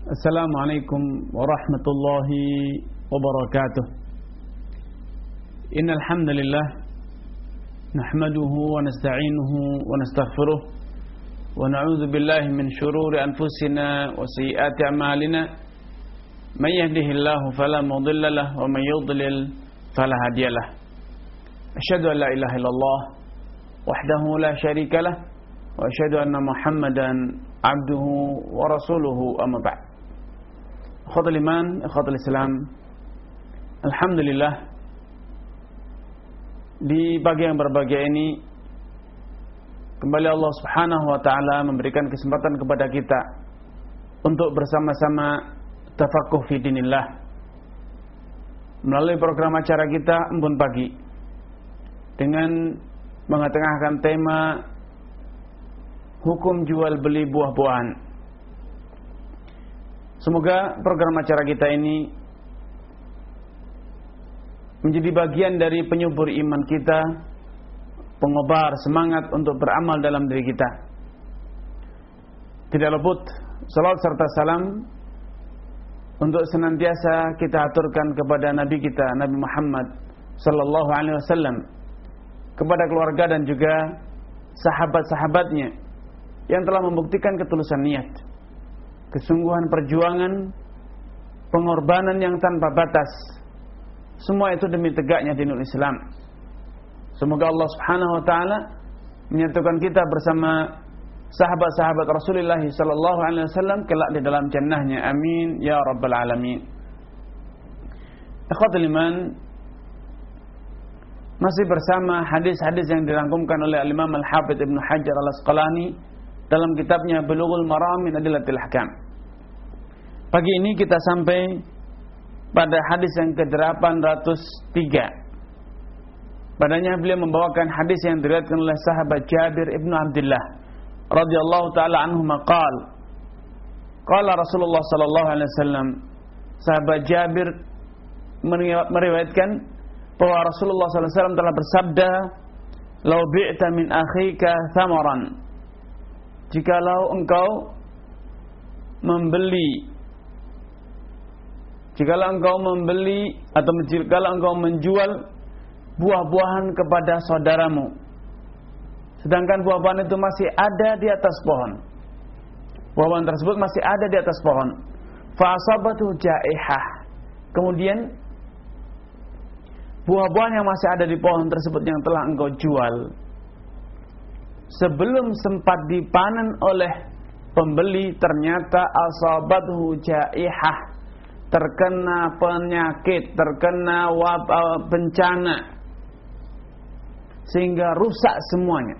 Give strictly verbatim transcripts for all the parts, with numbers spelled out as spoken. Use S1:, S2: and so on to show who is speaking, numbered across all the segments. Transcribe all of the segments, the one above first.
S1: Assalamualaikum warahmatullahi wabarakatuh. Innal hamdalillah nahmaduhu wa nasta'inuhu wa nastaghfiruh wa na'udzu billahi min shururi anfusina wa sayyiati a'malina. May yahdihillahu fala mudilla lahu wa may yudlil fala hadiya lahu. Asyhadu an la ilaha illallah wahdahu la syarika lah wa asyhadu anna Muhammadan abduhu wa rasuluhu amma ba'd. Ikhwatul iman, ikhwatul Islam, alhamdulillah di pagi yang berbahagia ini kembali Allah Subhanahu wa taala memberikan kesempatan kepada kita untuk bersama-sama tafaqquh fi dinillah melalui program acara kita Embun Pagi dengan mengetengahkan tema hukum jual beli buah-buahan. Semoga program acara kita ini menjadi bagian dari penyubur iman kita, pengobar semangat untuk beramal dalam diri kita. Tidak luput salawat serta salam untuk senantiasa kita aturkan kepada Nabi kita, Nabi Muhammad sallallahu alaihi wasallam, kepada keluarga dan juga sahabat-sahabatnya yang telah membuktikan ketulusan niat, kesungguhan perjuangan, pengorbanan yang tanpa batas, semua itu demi tegaknya dinul Islam. Semoga Allah Subhanahu wa taala menyatukan kita bersama sahabat-sahabat Rasulullah sallallahu alaihi wasallam kelak di dalam jannahnya. Amin ya rabbal alamin. Ikhwatul iman, masih bersama hadis-hadis yang dirangkumkan oleh Al-Imam Al-Hafidz Ibnu Hajar Al-Asqalani dalam kitabnya Bulughul Maram min Adillatil Ahkam. Pagi ini kita sampai pada hadis yang ke delapan ratus tiga. Padanya beliau membawakan hadis yang diriwayatkan oleh sahabat Jabir ibnu Abdullah radhiyallahu taala anhu maqal. Qala Rasulullah sallallahu alaihi wasallam, sahabat Jabir meriwayatkan bahwa Rasulullah sallallahu alaihi wasallam telah bersabda, "Lau bi'ta min akhika thamaran." Jikalau engkau membeli Jikalau engkau membeli atau jikalau engkau menjual buah-buahan kepada saudaramu, sedangkan buah-buahan itu masih ada di atas pohon, buah-buahan tersebut masih ada di atas pohon, fa asabatu jaihah, kemudian buah-buahan yang masih ada di pohon tersebut yang telah engkau jual sebelum sempat dipanen oleh pembeli, ternyata asabatu jaihah, terkena penyakit, terkena wabah, bencana, sehingga rusak semuanya.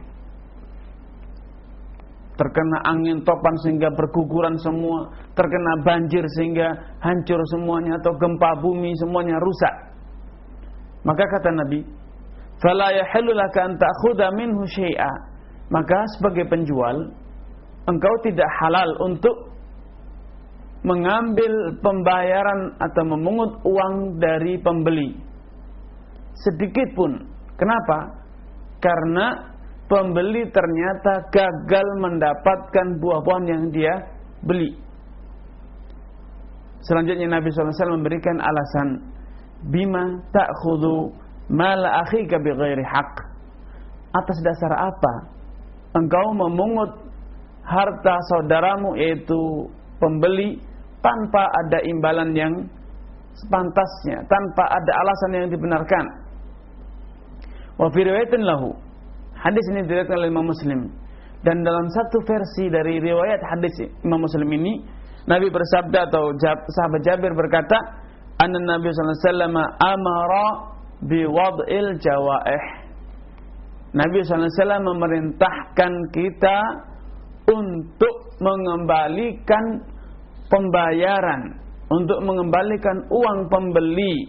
S1: Terkena angin topan sehingga berguguran semua, terkena banjir sehingga hancur semuanya, atau gempa bumi semuanya rusak. Maka kata Nabi, "Fala yahillu laka an ta'khudha minhu syai'a." Maka sebagai penjual, engkau tidak halal untuk mengambil pembayaran atau memungut uang dari pembeli sedikit pun. Kenapa? Karena pembeli ternyata gagal mendapatkan buah-buahan yang dia beli. Selanjutnya Nabi shallallahu alaihi wasallam memberikan alasan, bima ta'khudhu mala akhika bighairi haqq. Atas dasar apa engkau memungut harta saudaramu, yaitu pembeli, tanpa ada imbalan yang sepantasnya, tanpa ada alasan yang dibenarkan. Wa fi riwayatin lahu, hadis ini diriwayatkan oleh Imam Muslim, dan dalam satu versi dari riwayat hadis Imam Muslim ini, Nabi bersabda, atau sahabat Jabir berkata, anna Nabi sallallahu alaihi wasallam amara bi wad'il jawaih. Nabi sallallahu alaihi wasallam memerintahkan kita untuk mengembalikan pembayaran, untuk mengembalikan uang pembeli.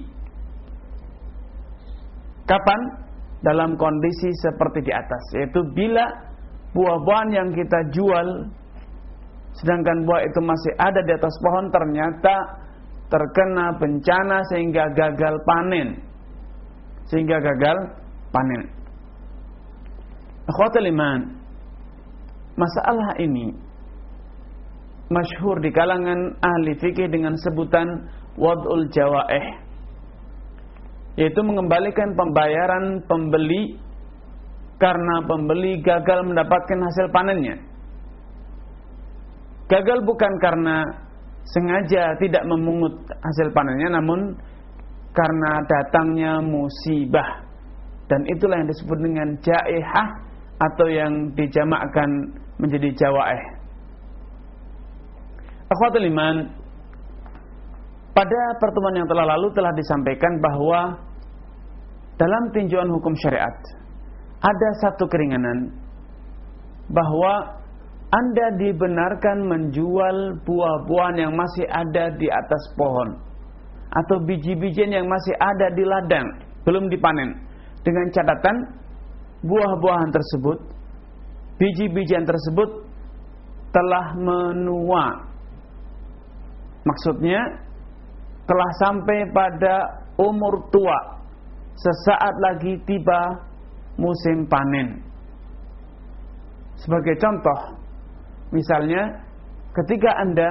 S1: Kapan? Dalam kondisi seperti di atas, yaitu bila buah-buahan yang kita jual, sedangkan buah itu masih ada di atas pohon, ternyata terkena bencana sehingga gagal panen, sehingga gagal panen. Ikhwatul iman, masalah ini masyhur di kalangan ahli fikih dengan sebutan wad'ul jawaih, yaitu mengembalikan pembayaran pembeli karena pembeli gagal mendapatkan hasil panennya. Gagal bukan karena sengaja tidak memungut hasil panennya, namun karena datangnya musibah. Dan itulah yang disebut dengan jaihah atau yang dijamakkan menjadi jawaih. Akhwatul iman, pada pertemuan yang telah lalu telah disampaikan bahwa dalam tinjauan hukum syariat ada satu keringanan, bahwa Anda dibenarkan menjual buah-buahan yang masih ada di atas pohon atau biji-bijian yang masih ada di ladang belum dipanen, dengan catatan buah-buahan tersebut, biji-bijian tersebut telah menua. Maksudnya telah sampai pada umur tua, sesaat lagi tiba musim panen. Sebagai contoh, misalnya ketika Anda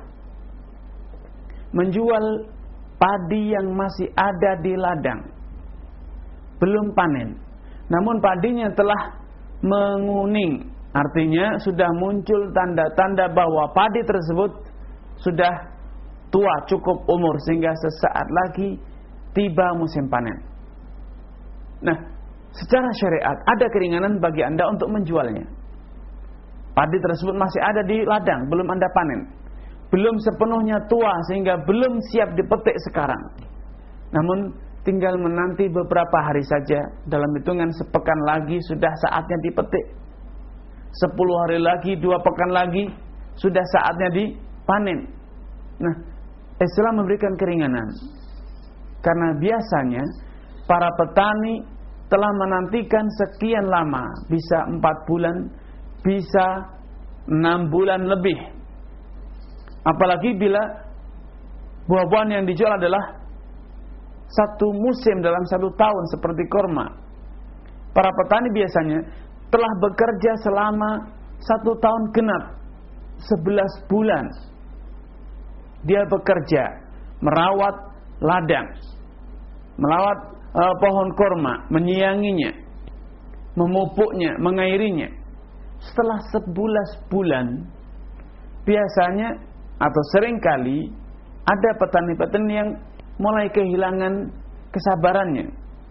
S1: menjual padi yang masih ada di ladang, belum panen, namun padinya telah menguning, artinya sudah muncul tanda-tanda bahwa padi tersebut sudah tua, cukup umur, sehingga sesaat lagi tiba musim panen. Nah, secara syariat ada keringanan bagi Anda untuk menjualnya. Padi tersebut masih ada di ladang, belum Anda panen, belum sepenuhnya tua sehingga belum siap dipetik sekarang, namun tinggal menanti beberapa hari saja, dalam hitungan sepekan lagi sudah saatnya dipetik, sepuluh hari lagi, dua pekan lagi sudah saatnya dipanen. Nah, Islam memberikan keringanan karena biasanya para petani telah menantikan sekian lama, bisa empat bulan, bisa enam bulan lebih. Apalagi bila buah-buahan yang dijual adalah satu musim dalam satu tahun seperti kurma. Para petani biasanya telah bekerja selama satu tahun genap, sebelas bulan. Dia bekerja merawat ladang, merawat uh, pohon kurma, menyianginya, memupuknya, mengairinya. Setelah sebelas bulan, biasanya atau seringkali ada petani-petani yang mulai kehilangan kesabarannya.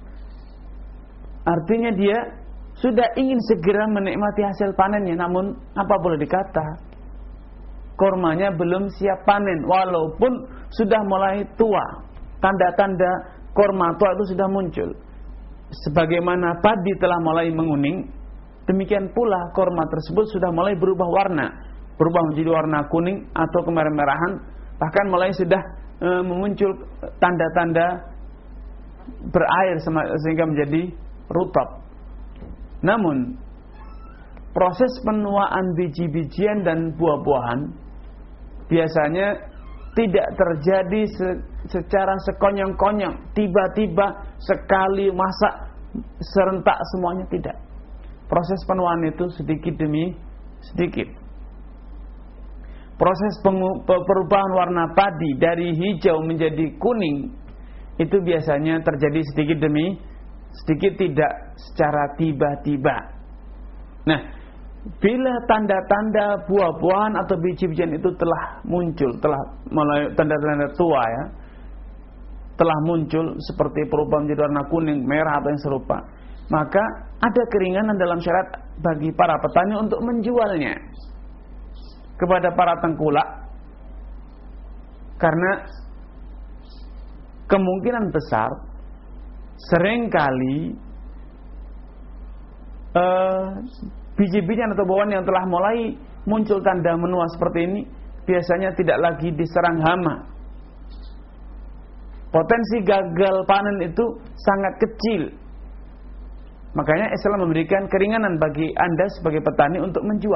S1: Artinya dia sudah ingin segera menikmati hasil panennya, namun apa boleh dikata, kurmanya belum siap panen, walaupun sudah mulai tua. Tanda-tanda kurma tua itu sudah muncul. Sebagaimana padi telah mulai menguning, demikian pula kurma tersebut sudah mulai berubah warna, berubah menjadi warna kuning atau kemerah-merahan, bahkan mulai sudah e, memuncul tanda-tanda berair sehingga menjadi rutab. Namun proses penuaan biji-bijian dan buah-buahan biasanya tidak terjadi se secara sekonyong-konyong, tiba-tiba sekali masak serentak semuanya, tidak. Proses penuaan itu sedikit demi sedikit. Proses perubahan warna padi dari hijau menjadi kuning itu biasanya terjadi sedikit demi sedikit, tidak secara tiba-tiba. Nah, bila tanda-tanda buah-buahan atau biji-bijian itu telah muncul, telah mulai tanda-tanda tua ya, telah muncul seperti perubahan menjadi warna kuning, merah atau yang serupa, maka ada keringanan dalam syariat bagi para petani untuk menjualnya kepada para tengkulak, karena kemungkinan besar seringkali uh, biji-bijian atau buah yang telah mulai muncul tanda menua seperti ini biasanya tidak lagi diserang hama. Potensi gagal panen itu sangat kecil. Makanya Islam memberikan keringanan bagi Anda sebagai petani untuk menjual.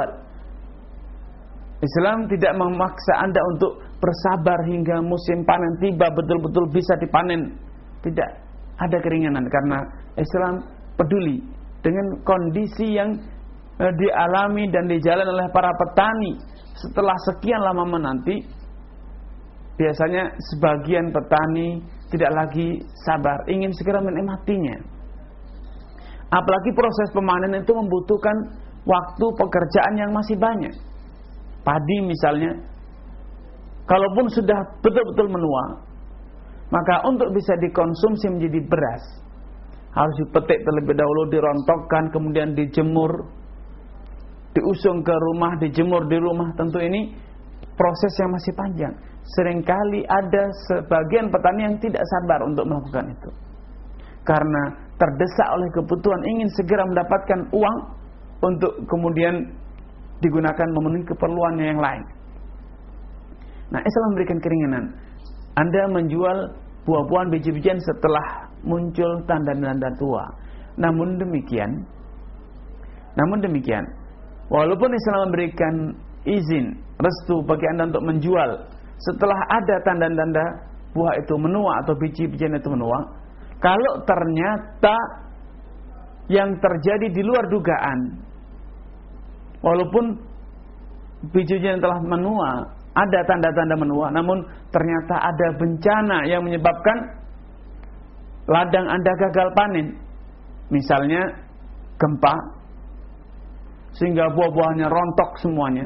S1: Islam tidak memaksa Anda untuk bersabar hingga musim panen tiba betul-betul bisa dipanen. Tidak, ada keringanan karena Islam peduli dengan kondisi yang eh, dialami dan dijalani oleh para petani setelah sekian lama menanti, biasanya sebagian petani tidak lagi sabar, ingin segera menikmatinya. Apalagi proses pemanenan itu membutuhkan waktu pekerjaan yang masih banyak. Padi misalnya, kalaupun sudah betul-betul menua, maka untuk bisa dikonsumsi menjadi beras, harus dipetik terlebih dahulu, dirontokkan, kemudian dijemur, diusung ke rumah, dijemur di rumah. Tentu ini proses yang masih panjang. Seringkali ada sebagian petani yang tidak sabar untuk melakukan itu, karena terdesak oleh kebutuhan, ingin segera mendapatkan uang untuk kemudian digunakan memenuhi keperluannya yang lain. Nah, Islam memberikan keringanan. Anda menjual buah-buahan, biji-bijian setelah muncul tanda-tanda tua. Namun demikian, namun demikian, walaupun Islam memberikan izin, restu bagi Anda untuk menjual setelah ada tanda-tanda buah itu menua atau biji-bijian itu menua, kalau ternyata yang terjadi di luar dugaan, walaupun biji-bijian telah menua, ada tanda-tanda menua, namun ternyata ada bencana yang menyebabkan ladang Anda gagal panen, misalnya gempa, sehingga buah-buahnya rontok semuanya,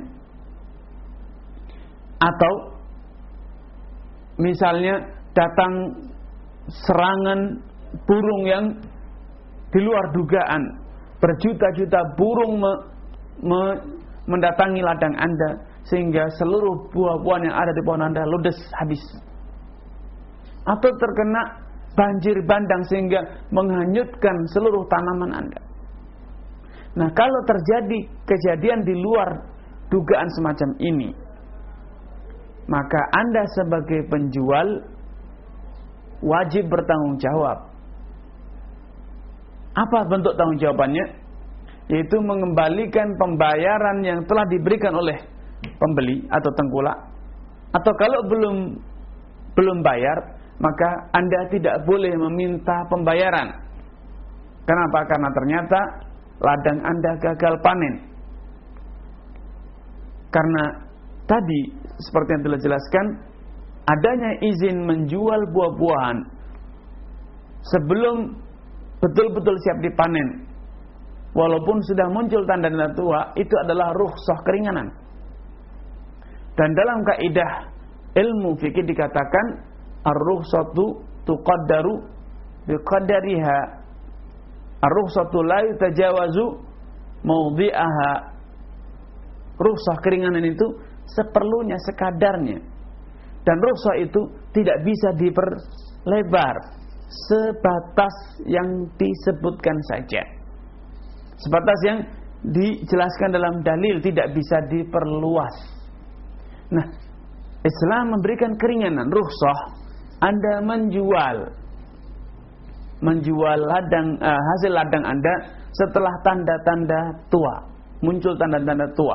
S1: atau misalnya datang serangan burung yang di luar dugaan, berjuta-juta burung me, me, mendatangi ladang Anda, sehingga seluruh buah-buahan yang ada di pohon Anda ludes habis, atau terkena banjir bandang sehingga menghanyutkan seluruh tanaman Anda. Nah, kalau terjadi kejadian di luar dugaan semacam ini, maka Anda sebagai penjual wajib bertanggung jawab. Apa bentuk tanggung jawabannya? Yaitu mengembalikan pembayaran yang telah diberikan oleh pembeli atau tengkulak, atau kalau belum belum bayar, maka Anda tidak boleh meminta pembayaran. Kenapa? Karena ternyata ladang Anda gagal panen. Karena tadi seperti yang telah jelaskan, adanya izin menjual buah-buahan sebelum betul-betul siap dipanen, walaupun sudah muncul tanda-tanda tua, itu adalah rukhsah, keringanan. Dan dalam kaidah ilmu fikih dikatakan ar-rukhsatu tuqaddaru biqadariha, ar-rukhsatu la yutajawazu mawdi'aha. Rukhsah, keringanan itu seperlunya, sekadarnya. Dan rukhsah itu tidak bisa diperlebar, sebatas yang disebutkan saja, sebatas yang dijelaskan dalam dalil, tidak bisa diperluas. Nah, Islam memberikan keringanan, rukhsah. Anda menjual menjual ladang, uh, hasil ladang Anda setelah tanda-tanda tua, muncul tanda-tanda tua.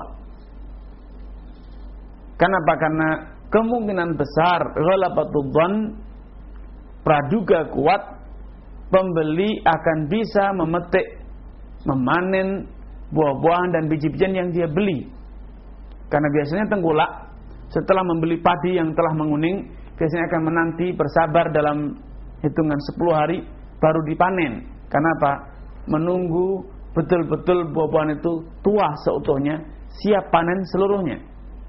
S1: Kenapa? Karena kemungkinan besar, ghalabatud dzan, praduga kuat, pembeli akan bisa memetik, memanen buah-buahan dan biji-bijian yang dia beli. Karena biasanya tengkulak setelah membeli padi yang telah menguning, biasanya akan menanti, bersabar dalam hitungan sepuluh hari baru dipanen. Kenapa? Menunggu betul-betul buah-buahan itu tua seutuhnya, siap panen seluruhnya.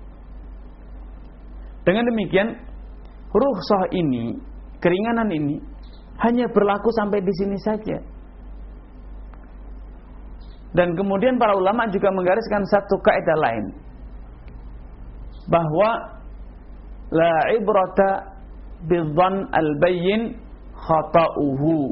S1: Dengan demikian, rukhsah ini, keringanan ini hanya berlaku sampai di sini saja. Dan kemudian para ulama juga menggariskan satu kaidah lain, bahwa la ibrata bidzan al-bayyin khata'uhu.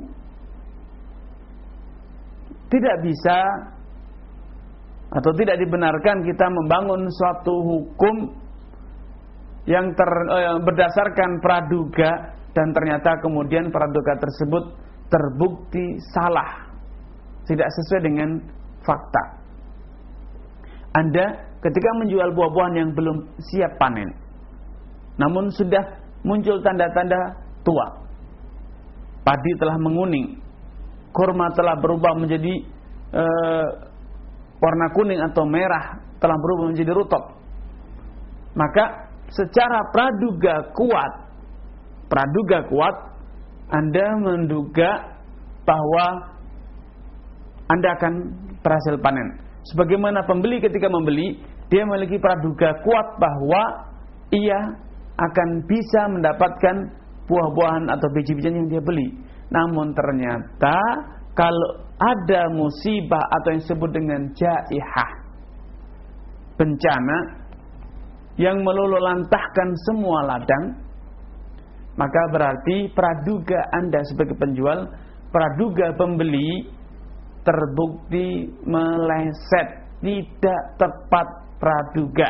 S1: Tidak bisa atau tidak dibenarkan kita membangun suatu hukum yang ter, eh, berdasarkan praduga, dan ternyata kemudian praduga tersebut terbukti salah, tidak sesuai dengan fakta. Anda ketika menjual buah-buahan yang belum siap panen, namun sudah muncul tanda-tanda tua, padi telah menguning, kurma telah berubah menjadi uh, warna kuning atau merah telah berubah menjadi rutub, maka secara praduga kuat, praduga kuat, Anda menduga bahwa Anda akan berhasil panen. Sebagaimana pembeli ketika membeli, dia memiliki praduga kuat bahwa ia akan bisa mendapatkan buah-buahan atau biji-bijian yang dia beli. Namun ternyata kalau ada musibah atau yang disebut dengan jaihah, bencana yang meluluhlantahkan semua ladang, maka berarti praduga Anda sebagai penjual, praduga pembeli terbukti meleset, tidak tepat praduga.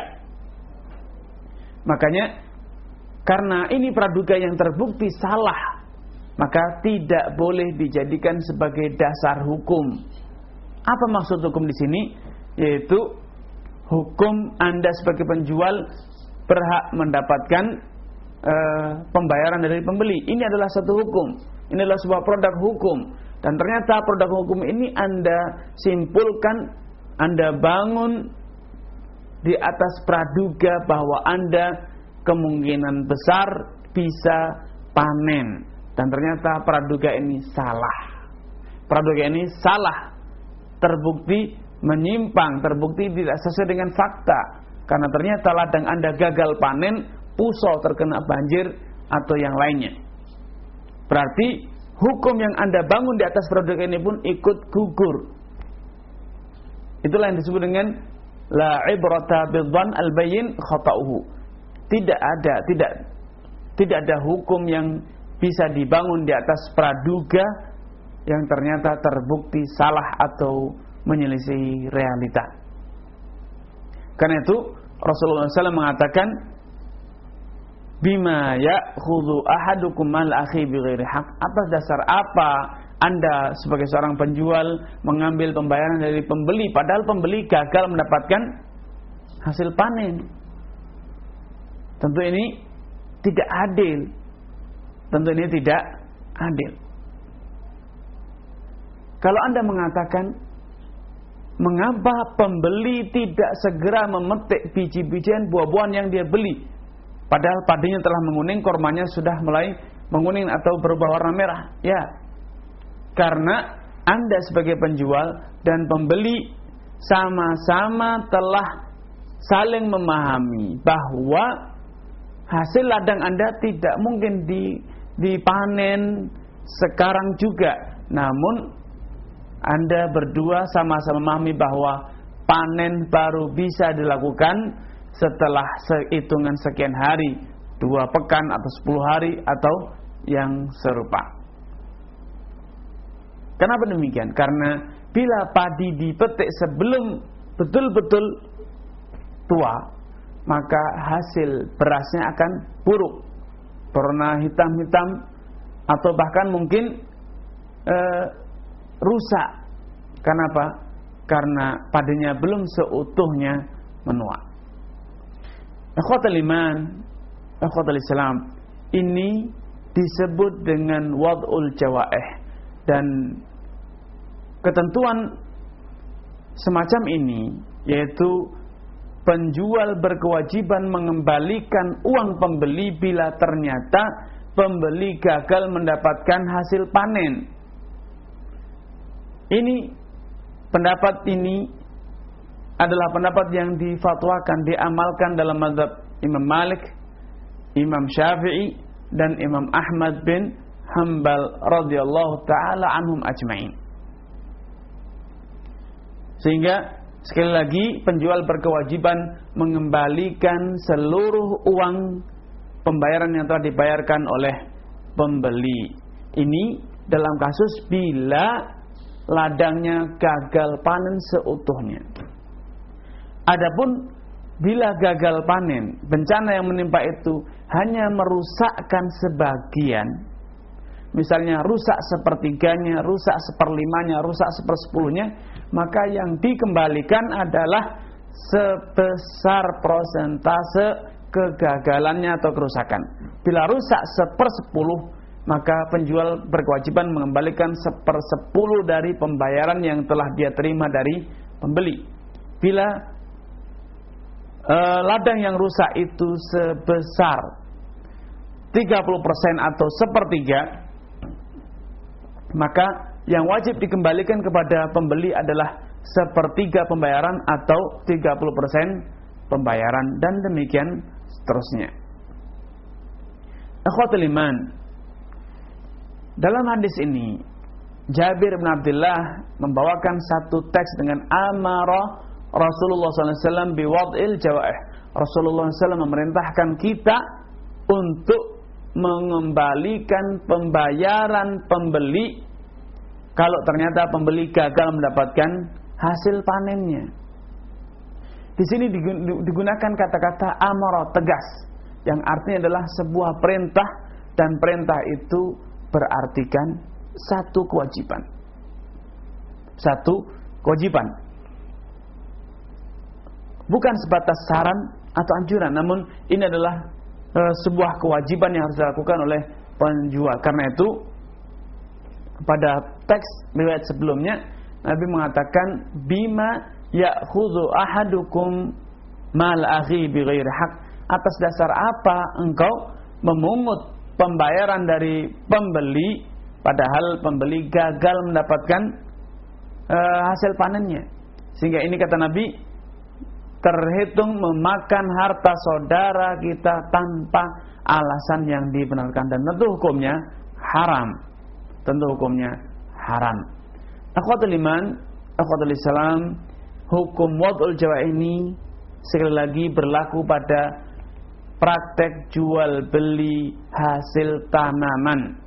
S1: Makanya karena ini praduga yang terbukti salah, maka tidak boleh dijadikan sebagai dasar hukum. Apa maksud hukum di sini? Yaitu hukum Anda sebagai penjual berhak mendapatkan uh, pembayaran dari pembeli. Ini adalah satu hukum. Ini adalah sebuah produk hukum. Dan ternyata produk hukum ini Anda simpulkan, Anda bangun di atas praduga bahwa Anda kemungkinan besar bisa panen. Dan ternyata praduga ini salah. Praduga ini salah, terbukti menyimpang, terbukti tidak sesuai dengan fakta. Karena ternyata ladang Anda gagal panen, puso, terkena banjir, atau yang lainnya. Berarti hukum yang Anda bangun di atas produk ini pun ikut gugur. Itulah yang disebut dengan la ibrata bidzan al-bayyin khata'uhu. Tidak ada, tidak tidak ada hukum yang bisa dibangun di atas praduga yang ternyata terbukti salah atau menyelisihi realita. Karena itu Rasulullah shallallahu alaihi wasallam mengatakan, bima ya'khudhu ahadukum mal akhi bighairi haq. Atas dasar apa Anda sebagai seorang penjual mengambil pembayaran dari pembeli, padahal pembeli gagal mendapatkan hasil panen? Tentu ini tidak adil. Tentu ini tidak adil. Kalau Anda mengatakan, mengapa pembeli tidak segera memetik biji-bijian buah-buahan yang dia beli, padahal padinya telah menguning, kormanya sudah mulai menguning atau berubah warna merah? Ya, karena Anda sebagai penjual dan pembeli sama-sama telah saling memahami bahwa hasil ladang Anda tidak mungkin dipanen sekarang juga. Namun Anda berdua sama-sama memahami bahwa panen baru bisa dilakukan setelah sehitungan sekian hari, dua pekan atau sepuluh hari atau yang serupa. Kenapa demikian? Karena bila padi dipetik sebelum betul-betul tua, maka hasil berasnya akan buruk, berwarna hitam-hitam, atau bahkan mungkin e, rusak. Kenapa? Karena padinya belum seutuhnya menua. Ikhwatul iman, ikhwatul Islam, ini disebut dengan wad'ul jawaih, dan ketentuan semacam ini yaitu penjual berkewajiban mengembalikan uang pembeli bila ternyata pembeli gagal mendapatkan hasil panen. Ini pendapat ini adalah pendapat yang difatwakan, diamalkan dalam mazhab Imam Malik, Imam Syafi'i, dan Imam Ahmad bin Hanbal radhiyallahu taala anhum ajma'in. Sehingga sekali lagi penjual berkewajiban mengembalikan seluruh uang pembayaran yang telah dibayarkan oleh pembeli. Ini dalam kasus bila ladangnya gagal panen seutuhnya. Adapun bila gagal panen, bencana yang menimpa itu hanya merusakkan sebagian, misalnya rusak sepertiganya, rusak seperlimanya, rusak sepersepuluhnya, maka yang dikembalikan adalah sebesar prosentase kegagalannya atau kerusakan. Bila rusak sepersepuluh, maka penjual berkewajiban mengembalikan sepersepuluh dari pembayaran yang telah dia terima dari pembeli. bila uh, ladang yang rusak itu sebesar tiga puluh persen atau sepertiga, maka yang wajib dikembalikan kepada pembeli adalah sepertiga pembayaran atau tiga puluh persen pembayaran, dan demikian seterusnya. Akhwatul iman, dalam hadis ini Jabir bin Abdullah membawakan satu teks dengan amarah Rasulullah sallallahu alaihi wasallam biwad'il jawaih. Rasulullah sallallahu alaihi wasallam memerintahkan kita untuk mengembalikan pembayaran pembeli kalau ternyata pembeli gagal mendapatkan hasil panennya. Di sini digunakan kata-kata amara, tegas, yang artinya adalah sebuah perintah, dan perintah itu berartikan satu kewajiban. Satu kewajiban. Bukan sebatas saran atau anjuran, namun ini adalah e, sebuah kewajiban yang harus dilakukan oleh penjual. Karena itu pada teks riwayat sebelumnya Nabi mengatakan bima ya'khudhu ahadukum mal akhi bighairi haq, atas dasar apa engkau memungut pembayaran dari pembeli padahal pembeli gagal mendapatkan uh, hasil panennya. Sehingga ini kata Nabi terhitung memakan harta saudara kita tanpa alasan yang dibenarkan, dan tentu hukumnya haram. Tentu hukumnya haram. Akhwatul iman, akhwatul Islam, hukum wad'ul jawa ini sekali lagi berlaku pada praktek jual beli hasil tanaman.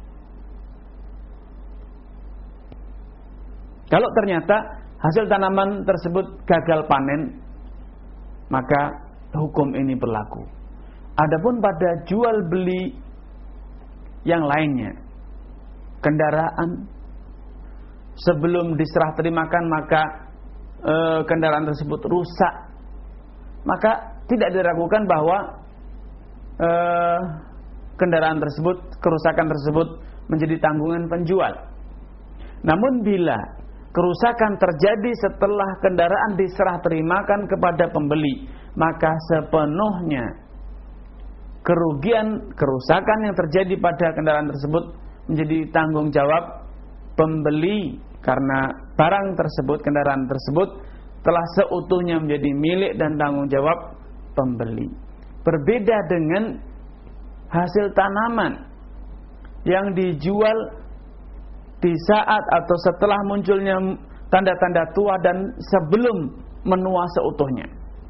S1: Kalau ternyata hasil tanaman tersebut gagal panen, maka hukum ini berlaku. Adapun pada jual beli yang lainnya, kendaraan sebelum diserah terimakan maka e, kendaraan tersebut rusak, maka tidak diragukan bahwa e, kendaraan tersebut, kerusakan tersebut menjadi tanggungan penjual. Namun bila kerusakan terjadi setelah kendaraan diserah terimakan kepada pembeli, maka sepenuhnya kerugian, kerusakan yang terjadi pada kendaraan tersebut menjadi tanggung jawab pembeli, karena barang tersebut, kendaraan tersebut telah seutuhnya menjadi milik dan tanggung jawab pembeli. Berbeda dengan hasil tanaman yang dijual di saat atau setelah munculnya tanda-tanda tua dan sebelum menua seutuhnya.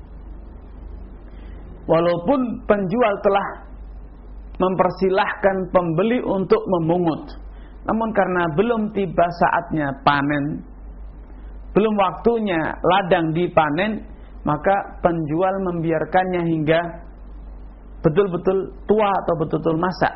S1: Walaupun penjual telah mempersilahkan pembeli untuk memungut, namun karena belum tiba saatnya panen, belum waktunya ladang dipanen, maka penjual membiarkannya hingga betul-betul tua atau betul-betul masak.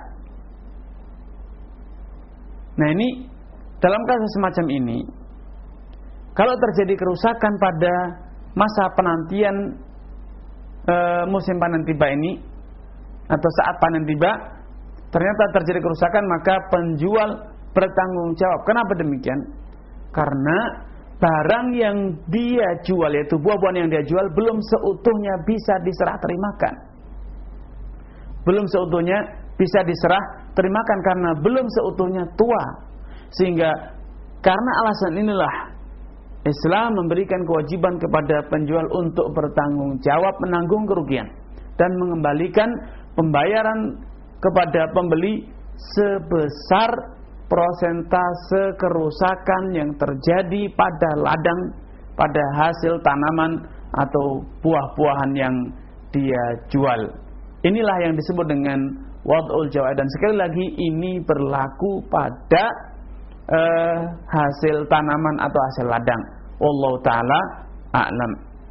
S1: Nah, ini dalam kasus semacam ini, kalau terjadi kerusakan pada masa penantian e, musim panen tiba ini atau saat panen tiba, ternyata terjadi kerusakan, maka penjual bertanggung jawab. Kenapa demikian? Karena barang yang dia jual, yaitu buah-buahan yang dia jual, belum seutuhnya bisa diserah terimakan. Belum seutuhnya bisa diserah terimakan karena belum seutuhnya tua. Sehingga karena alasan inilah Islam memberikan kewajiban kepada penjual untuk bertanggung jawab menanggung kerugian dan mengembalikan pembayaran kepada pembeli sebesar prosentase kerusakan yang terjadi pada ladang, pada hasil tanaman atau buah-buahan yang dia jual. Inilah yang disebut dengan wad'ul jawai, dan sekali lagi ini berlaku pada uh, hasil tanaman atau hasil ladang. Wallahu ta'ala a'lam.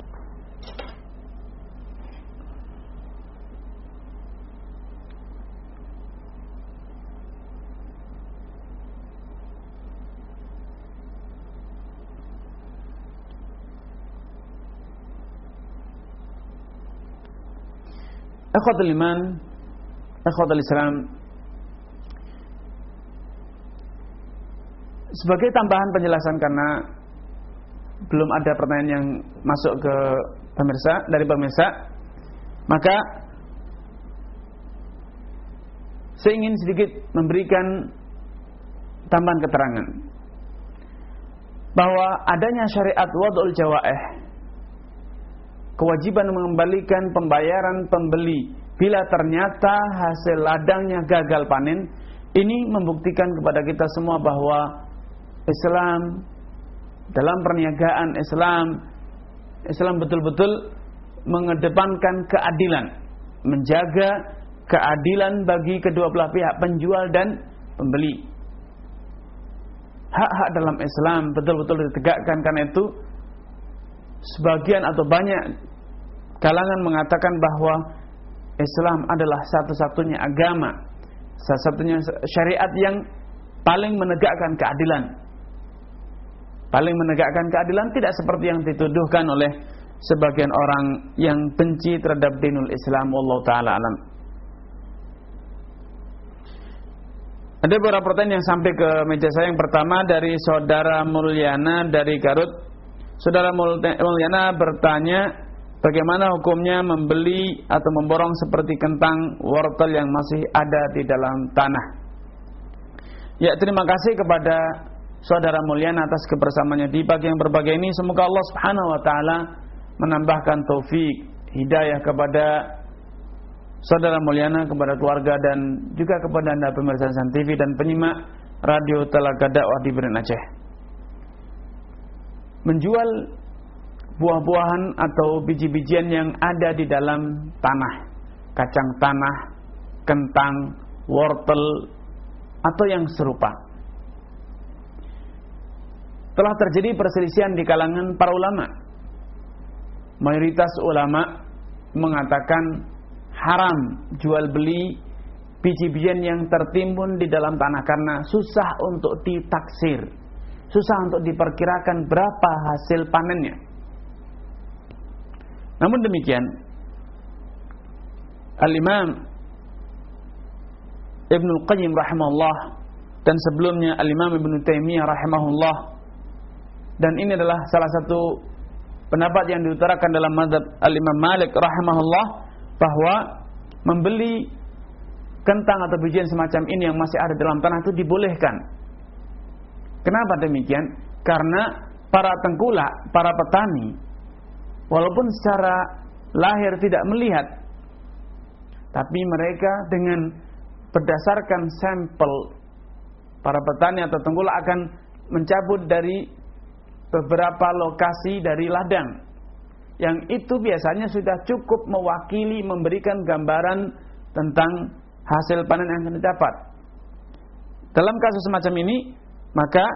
S1: Akhwatul iman, akhwatul Islam, sebagai tambahan penjelasan, karena belum ada pertanyaan yang masuk ke pemirsa dari pemirsa, maka saya ingin sedikit memberikan tambahan keterangan bahwa adanya syariat wad'ul jawaih, kewajiban mengembalikan pembayaran pembeli bila ternyata hasil ladangnya gagal panen, ini membuktikan kepada kita semua bahwa Islam, dalam perniagaan Islam, Islam betul-betul mengedepankan keadilan, menjaga keadilan bagi kedua belah pihak, penjual dan pembeli. Hak-hak dalam Islam betul-betul ditegakkan. Karena itu sebagian atau banyak kalangan mengatakan bahwa Islam adalah satu-satunya agama, satu-satunya syariat yang paling menegakkan keadilan. Paling menegakkan keadilan, tidak seperti yang dituduhkan oleh sebagian orang yang benci terhadap dinul Islam. Wallahu ta'ala alam. Ada beberapa pertanyaan yang sampai ke meja saya. Yang pertama dari Saudara Mulyana dari Garut. Saudara Mulyana bertanya, bagaimana hukumnya membeli atau memborong seperti kentang, wortel yang masih ada di dalam tanah? Ya, terima kasih kepada Saudara Mulyana atas kebersamaannya di pagi yang berbahagia ini. Semoga Allah Subhanahu wa taala menambahkan taufik, hidayah kepada Saudara Mulyana, kepada keluarga, dan juga kepada Anda pemirsa San T V dan penyimak Radio Telaga Dakwah di Beren Aceh. Menjual buah-buahan atau biji-bijian yang ada di dalam tanah, kacang tanah, kentang, wortel, atau yang serupa, telah terjadi perselisihan di kalangan para ulama. Mayoritas ulama mengatakan haram jual beli biji-bijian yang tertimbun di dalam tanah karena susah untuk ditaksir, susah untuk diperkirakan berapa hasil panennya. Namun demikian, Al-Imam Ibnul Qayyim rahimahullah dan sebelumnya Al-Imam Ibnu Taimiyah rahimahullah, dan ini adalah salah satu pendapat yang diutarakan dalam mazhab Al-Imam Malik rahimahullah, bahwa membeli kentang atau bijian semacam ini yang masih ada dalam tanah itu dibolehkan. Kenapa demikian? Karena para tengkulak, para petani, walaupun secara lahir tidak melihat, tapi mereka dengan berdasarkan sampel, para petani atau tengkulak akan mencabut dari beberapa lokasi dari ladang, yang itu biasanya sudah cukup mewakili, memberikan gambaran tentang hasil panen yang akan didapat. Dalam kasus semacam ini, maka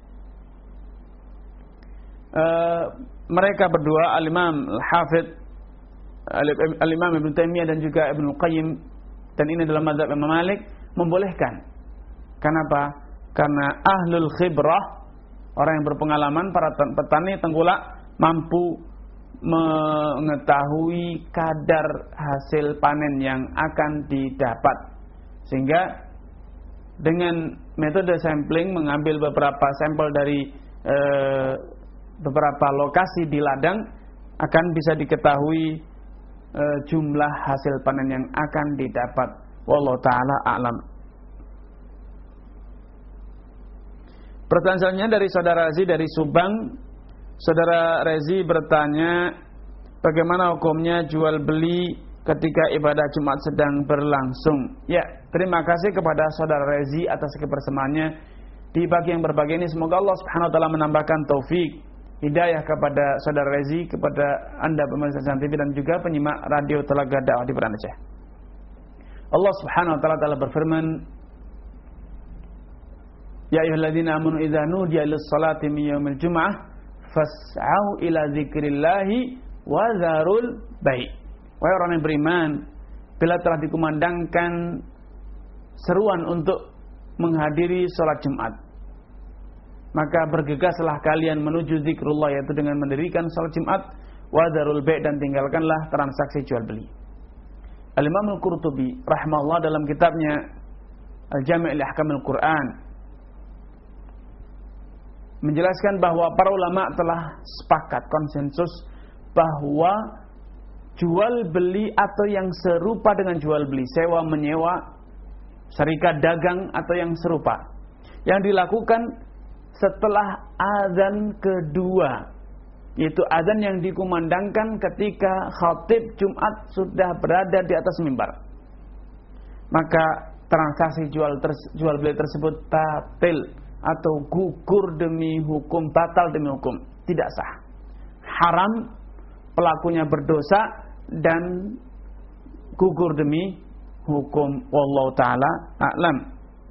S1: uh, mereka berdua, Al-Imam Al-Hafidh, Al-Imam Ibnu Taimiyah dan juga Ibnu Qayyim, dan ini dalam mazhab Imam Malik, membolehkan. Kenapa? Karena ahlul khibrah, orang yang berpengalaman, para petani tengkulak, mampu mengetahui kadar hasil panen yang akan didapat, sehingga dengan metode sampling, mengambil beberapa sampel dari e, beberapa lokasi di ladang, akan bisa diketahui e, jumlah hasil panen yang akan didapat. Wallahu ta'ala a'lam. Pertanyaan selanjutnya dari Saudara Rezi dari Subang. Saudara Rezi bertanya, bagaimana hukumnya jual beli ketika ibadah Jumat sedang berlangsung? Ya, terima kasih kepada Saudara Rezi atas kebersamaannya di pagi yang berbahagia ini. Semoga Allah Subhanahu wa taala menambahkan taufik, hidayah kepada Saudara Rezi, kepada Anda pemirsa San T V dan juga penyimak Radio Telaga Dakwah di Beren Aceh. Allah Subhanahu wa taala telah berfirman, ya ayyuhalladzina amanu idza nudiya lis-salati min yaumil jum'ah fas'au ila dzikrillahi wa dzarul bai'. Wahai orang yang beriman, bila telah dikumandangkan seruan untuk menghadiri salat Jumat, maka bergegaslah kalian menuju zikrullah, yaitu dengan mendirikan salat Jumat, wa dzarul bai', dan tinggalkanlah transaksi jual beli. Al-Imam Al-Qurtubi rahimahullah dalam kitabnya Al-Jami' li Ahkamil Quran menjelaskan bahwa para ulama telah sepakat konsensus bahwa jual beli atau yang serupa dengan jual beli, sewa menyewa, syarikat dagang atau yang serupa, yang dilakukan setelah azan kedua, yaitu azan yang dikumandangkan ketika khatib Jumat sudah berada di atas mimbar, maka transaksi jual, ters- jual beli tersebut batil atau gugur demi hukum, batal demi hukum, tidak sah, haram, pelakunya berdosa dan gugur demi hukum. Wallahu ta'ala a'lam.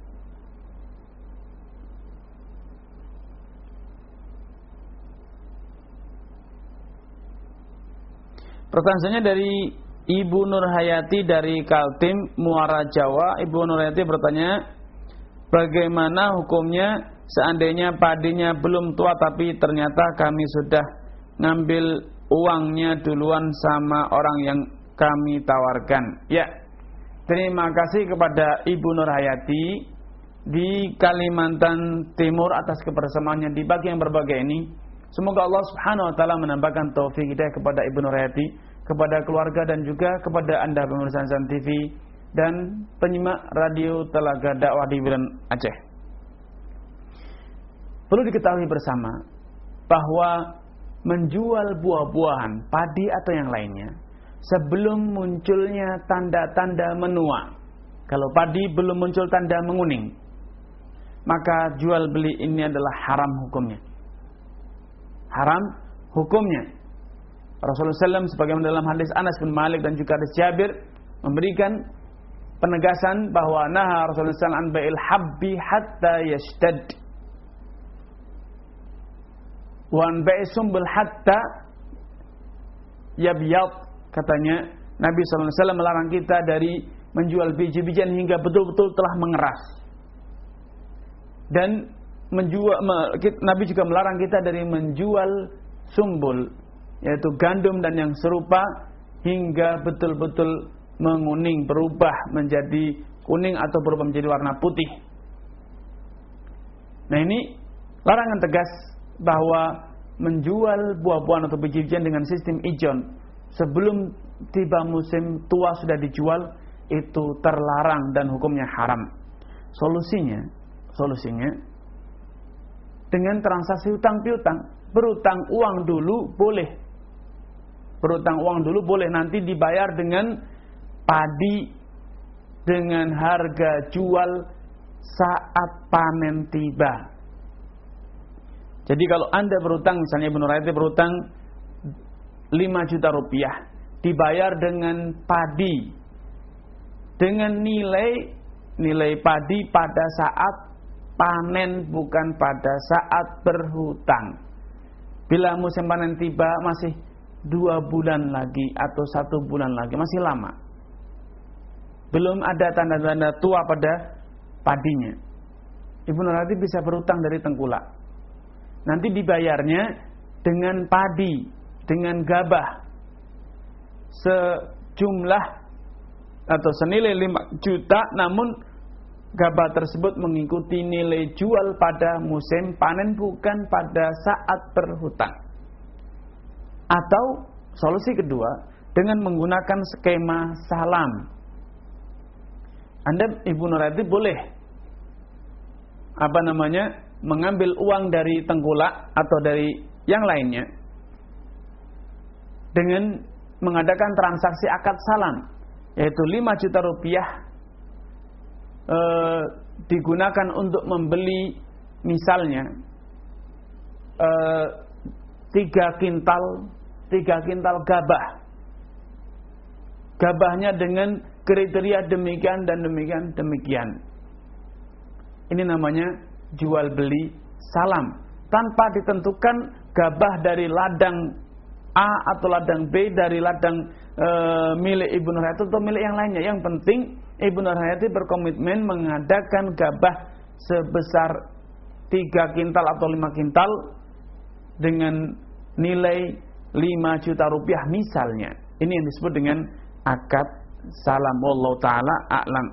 S1: Pertanyaannya dari Ibu Nurhayati dari Kaltim, Muara Jawa. Ibu Nurhayati bertanya, bagaimana hukumnya seandainya padinya belum tua tapi ternyata kami sudah ngambil uangnya duluan sama orang yang kami tawarkan. Ya, terima kasih kepada Ibu Nurhayati di Kalimantan Timur atas kebersamaannya di bagi yang berbagai ini. Semoga Allah Subhanahu wa taala menambahkan taufik hidayah kepada Ibu Nurhayati, kepada keluarga dan juga kepada Anda pemirsa Insan T V dan penyimak radio Telaga Dakwah di Wilayah Aceh. Perlu diketahui bersama bahwa menjual buah-buahan, padi atau yang lainnya sebelum munculnya tanda-tanda menua. Kalau padi belum muncul tanda menguning, maka jual beli ini adalah haram hukumnya. Haram hukumnya. Rasulullah shallallahu alaihi wasallam sebagaimana dalam hadis Anas bin Malik dan juga hadis Jabir memberikan penegasan bahwa naha Rasulullah shallallahu alaihi wasallam an bai'il habbi hatta yashtad wa an bai'is sumbul hatta yabyad. Katanya Nabi shallallahu alaihi wasallam melarang kita dari menjual biji-bijian hingga betul-betul telah mengeras. Dan menjual, Nabi juga melarang kita dari menjual sumbul, yaitu gandum dan yang serupa, hingga betul-betul menguning, berubah menjadi kuning atau berubah menjadi warna putih. Nah, ini larangan tegas bahwa menjual buah-buahan atau biji-bijian dengan sistem ijon sebelum tiba musim tua sudah dijual, itu terlarang dan hukumnya haram. Solusinya, solusinya dengan transaksi utang piutang. Berutang uang dulu boleh. Berutang uang dulu boleh, nanti dibayar dengan padi dengan harga jual saat panen tiba. Jadi kalau Anda berutang, misalnya Ibu Nurhayati berutang lima juta rupiah, dibayar dengan padi dengan nilai nilai padi pada saat panen, bukan pada saat berhutang. Bila musim panen tiba masih dua bulan lagi atau satu bulan lagi, masih lama, belum ada tanda-tanda tua pada padinya, Ibu Nurhayati bisa berhutang dari tengkulak. Nanti dibayarnya dengan padi, dengan gabah sejumlah atau senilai lima juta, namun gabah tersebut mengikuti nilai jual pada musim panen, bukan pada saat berhutang. Atau solusi kedua, dengan menggunakan skema salam. Anda, Ibu Nurhayati, boleh apa namanya mengambil uang dari tengkulak atau dari yang lainnya dengan mengadakan transaksi akad salam, yaitu lima juta rupiah e, digunakan untuk membeli misalnya e, tiga kintal tiga kintal gabah, gabahnya dengan kriteria demikian dan demikian demikian. Ini namanya jual beli salam, tanpa ditentukan gabah dari ladang A atau ladang B, dari ladang e, milik Ibu Nurhayati atau milik yang lainnya. Yang penting Ibu Nurhayati berkomitmen mengadakan gabah sebesar tiga kintal atau lima kintal dengan nilai lima juta rupiah misalnya. Ini yang disebut dengan akad salam. Wallahu ta'ala a'lam.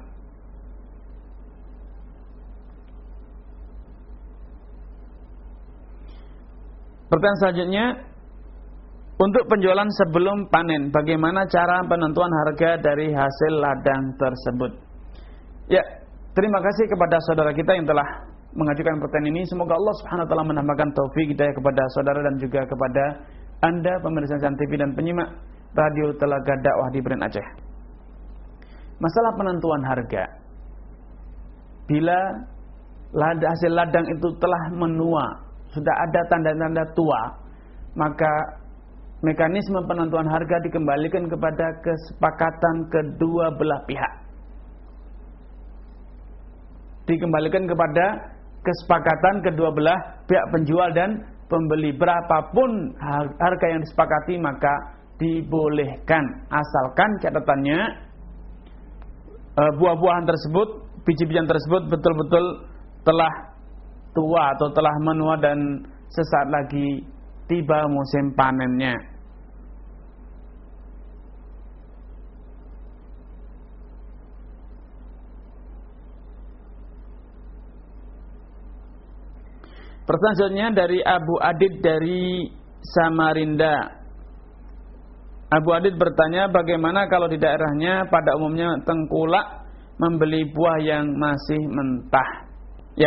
S1: Pertanyaan selanjutnya, untuk penjualan sebelum panen, bagaimana cara penentuan harga dari hasil ladang tersebut? Ya, terima kasih kepada saudara kita yang telah mengajukan pertanyaan ini. Semoga Allah Subhanahu wa taala menambahkan taufik hidayah kepada saudara dan juga kepada Anda pemirsa T V dan penyimak Radio Telaga Dakwah di Beren Aceh. Masalah penentuan harga. Bila hasil ladang itu telah menua, sudah ada tanda-tanda tua, maka mekanisme penentuan harga dikembalikan kepada kesepakatan kedua belah pihak. Dikembalikan kepada kesepakatan kedua belah pihak penjual dan pembeli. Berapapun harga yang disepakati maka dibolehkan, asalkan catatannya buah-buahan tersebut, biji-bijian tersebut betul-betul telah tua atau telah menua dan sesaat lagi tiba musim panennya. Pertanyaan selanjutnya dari Abu Adid dari Samarinda. Abu Adid bertanya, bagaimana kalau di daerahnya pada umumnya tengkulak membeli buah yang masih mentah? Ya.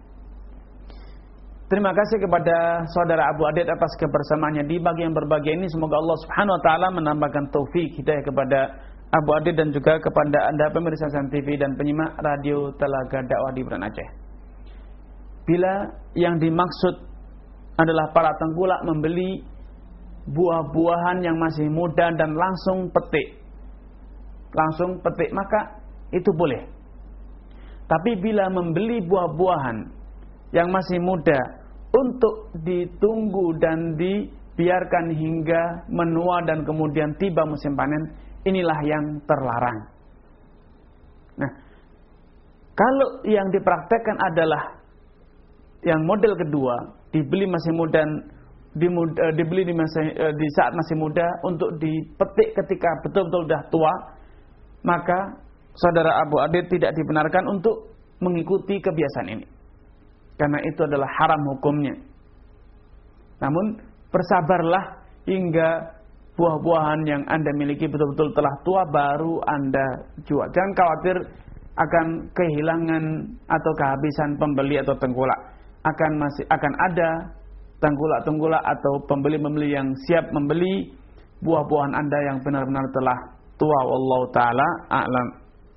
S1: Terima kasih kepada saudara Abu Adid atas kebersamaannya di bagian berbagai ini. Semoga Allah Subhanahu wa taala menambahkan taufik hidayah kepada Abu Adid dan juga kepada Anda pemirsa T V dan penyimak Radio Telaga Dakwah di Beren Aceh. Bila yang dimaksud adalah para tengkulak membeli buah-buahan yang masih muda dan langsung petik, langsung petik, maka itu boleh. Tapi bila membeli buah-buahan yang masih muda untuk ditunggu dan dibiarkan hingga menua dan kemudian tiba musim panen, inilah yang terlarang. Nah, kalau yang dipraktekkan adalah yang model kedua, dibeli masih muda, dibeli di, masa, di saat masih muda untuk dipetik ketika betul-betul sudah tua, maka saudara Abu Adid tidak dibenarkan untuk mengikuti kebiasaan ini, karena itu adalah haram hukumnya. Namun bersabarlah hingga buah-buahan yang Anda miliki betul-betul telah tua baru Anda jual. Jangan khawatir akan kehilangan atau kehabisan pembeli atau tengkulak. Akan masih akan ada tengkulak-tengkulak atau pembeli-pembeli yang siap membeli buah-buahan Anda yang benar-benar telah tua. Wallahu taala a'lam.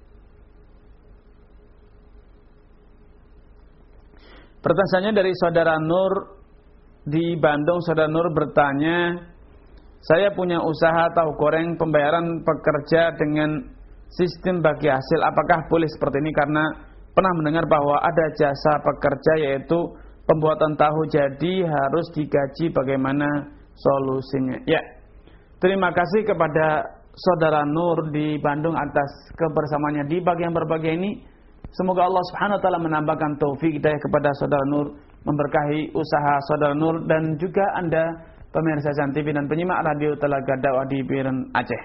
S1: Pertanyaannya dari saudara Nur di Bandung. Saudara Nur bertanya, saya punya usaha tahu goreng, pembayaran pekerja dengan sistem bagi hasil, apakah boleh seperti ini? Karena pernah mendengar bahwa ada jasa pekerja yaitu pembuatan tahu jadi harus digaji, bagaimana solusinya? Ya, terima kasih kepada saudara Nur di Bandung atas kebersamaannya di bagian berbagai ini. Semoga Allah Subhanahu wa taala menambahkan taufik hidayah kepada saudara Nur, memberkahi usaha saudara Nur dan juga Anda pemirsa T V dan penyimak Radio Telaga Dakwah di Beren Aceh.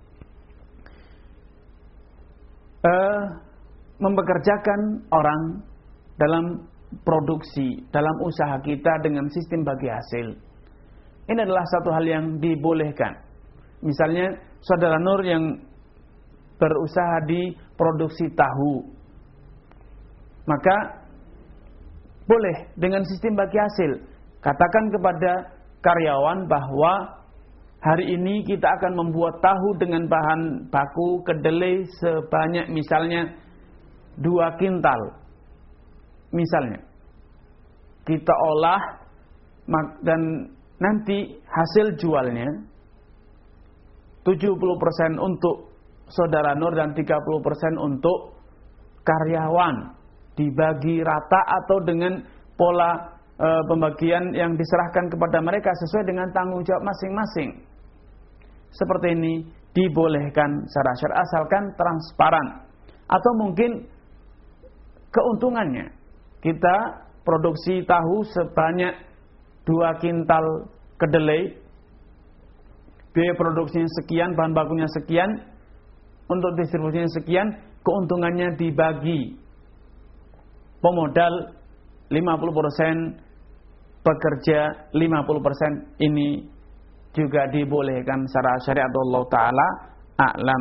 S1: Uh, mempekerjakan orang dalam produksi, dalam usaha kita dengan sistem bagi hasil, ini adalah satu hal yang dibolehkan. Misalnya saudara Nur yang berusaha di produksi tahu, maka boleh dengan sistem bagi hasil. Katakan kepada karyawan bahwa hari ini kita akan membuat tahu dengan bahan baku kedelai sebanyak misalnya dua kintal. Misalnya kita olah dan nanti hasil jualnya tujuh puluh persen untuk saudara Nur dan tiga puluh persen untuk karyawan, dibagi rata atau dengan pola e, pembagian yang diserahkan kepada mereka sesuai dengan tanggung jawab masing-masing. Seperti ini dibolehkan secara syar'i asalkan transparan. Atau mungkin keuntungannya, kita produksi tahu sebanyak dua kintal kedelai, biaya produksinya sekian, bahan bakunya sekian, untuk distribusinya sekian, keuntungannya dibagi. Pemodal lima puluh persen pekerja lima puluh persen ini juga dibolehkan secara syariat Allah Ta'ala a'lam.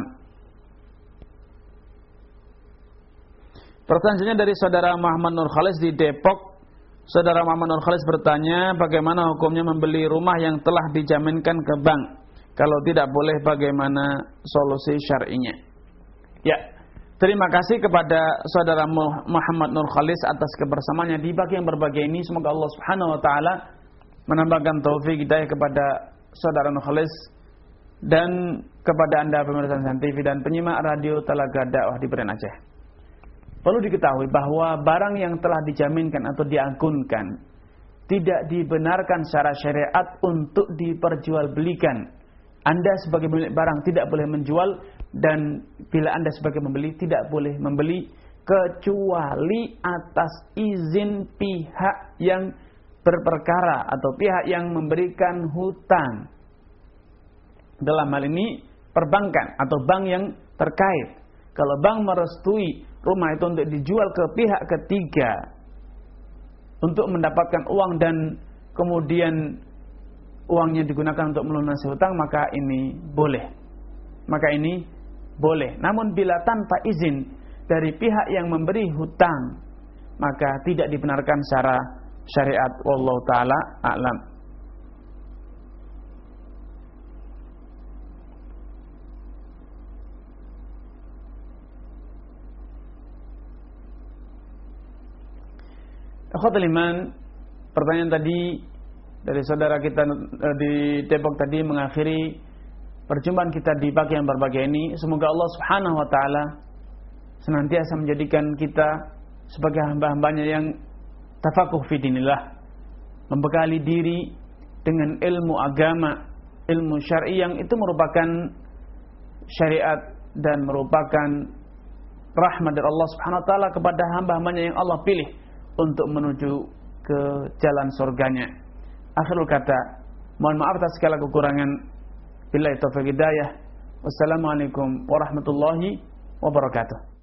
S1: Pertanyaan selanjutnya dari saudara Muhammad Nur Khalis di Depok. Saudara Muhammad Nur Khalis bertanya, bagaimana hukumnya membeli rumah yang telah dijaminkan ke bank? Kalau tidak boleh, bagaimana solusi syar'inya? Ya, terima kasih kepada saudara Muhammad Nur Khalis atas kebersamaannya di pagi yang berbahagia ini. Semoga Allah Subhanahu wa taala menambahkan taufik hidayah kepada saudara Nur Khalis dan kepada Anda pemirsa Insan T V dan penyimak radio Telaga Dakwah di Beren Aceh. Perlu diketahui bahwa barang yang telah dijaminkan atau diagunkan tidak dibenarkan secara syariat untuk diperjualbelikan. Anda sebagai pemilik barang tidak boleh menjual, dan bila Anda sebagai pembeli tidak boleh membeli kecuali atas izin pihak yang berperkara atau pihak yang memberikan hutang. Dalam hal ini perbankan atau bank yang terkait. Kalau bank merestui rumah itu untuk dijual ke pihak ketiga untuk mendapatkan uang dan kemudian uangnya digunakan untuk melunasi hutang, maka ini boleh. Maka ini boleh. Namun bila tanpa izin dari pihak yang memberi hutang, maka tidak dibenarkan secara syariat. Wallahu taala a'lam. Akhwatul iman, pertanyaan tadi dari saudara kita di Depok tadi mengakhiri perjumpaan kita di pagi yang berbahagia ini. Semoga Allah Subhanahu wa taala senantiasa menjadikan kita sebagai hamba-hambanya yang tafakuh fi dinillah, membekali diri dengan ilmu agama, ilmu syar'i yang itu merupakan syariat dan merupakan rahmat dari Allah Subhanahu wa taala kepada hamba-hambanya yang Allah pilih untuk menuju ke jalan surganya. Akhirul kata, mohon maaf atas segala kekurangan. Billahi taufiq hidayah. Wassalamualaikum warahmatullahi wabarakatuh.